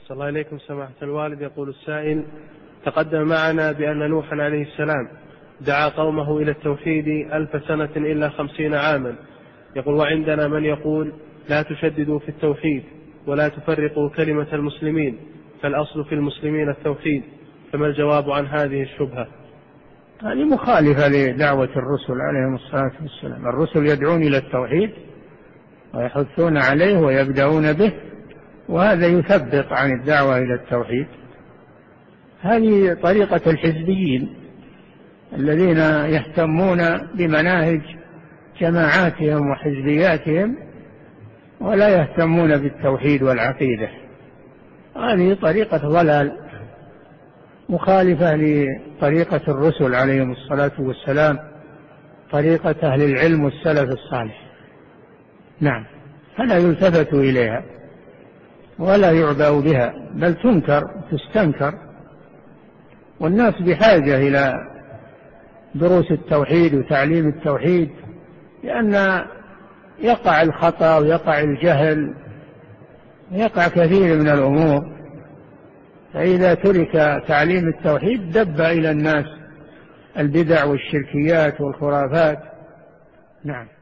صلى الله عليكم سماحة الوالد. يقول السائل: تقدم معنا بأن نوحا عليه السلام دعا قومه إلى التوحيد 1000 سنة إلا 50 عاما. يقول: وعندنا من يقول لا تشددوا في التوحيد ولا تفرقوا كلمة المسلمين فالأصل في المسلمين التوحيد، فما الجواب عن هذه الشبهة؟ هذه مخالفة لدعوة الرسل عليهم الصلاة والسلام. الرسل يدعون إلى التوحيد ويحثون عليه ويبدأون به، وهذا يثبط عن الدعوة إلى التوحيد. هذه طريقة الحزبيين الذين يهتمون بمناهج جماعاتهم وحزبياتهم ولا يهتمون بالتوحيد والعقيدة. هذه طريقة ضلال مخالفة لطريقة الرسل عليهم الصلاة والسلام، طريقة أهل العلم والسلف الصالح. نعم، فلا يلتفت إليها ولا يعبأ بها، بل تنكر تستنكر. والناس بحاجة إلى دروس التوحيد وتعليم التوحيد، لأن يقع الخطأ ويقع الجهل ويقع كثير من الأمور، فإذا ترك تعليم التوحيد دب إلى الناس البدع والشركيات والخرافات. نعم.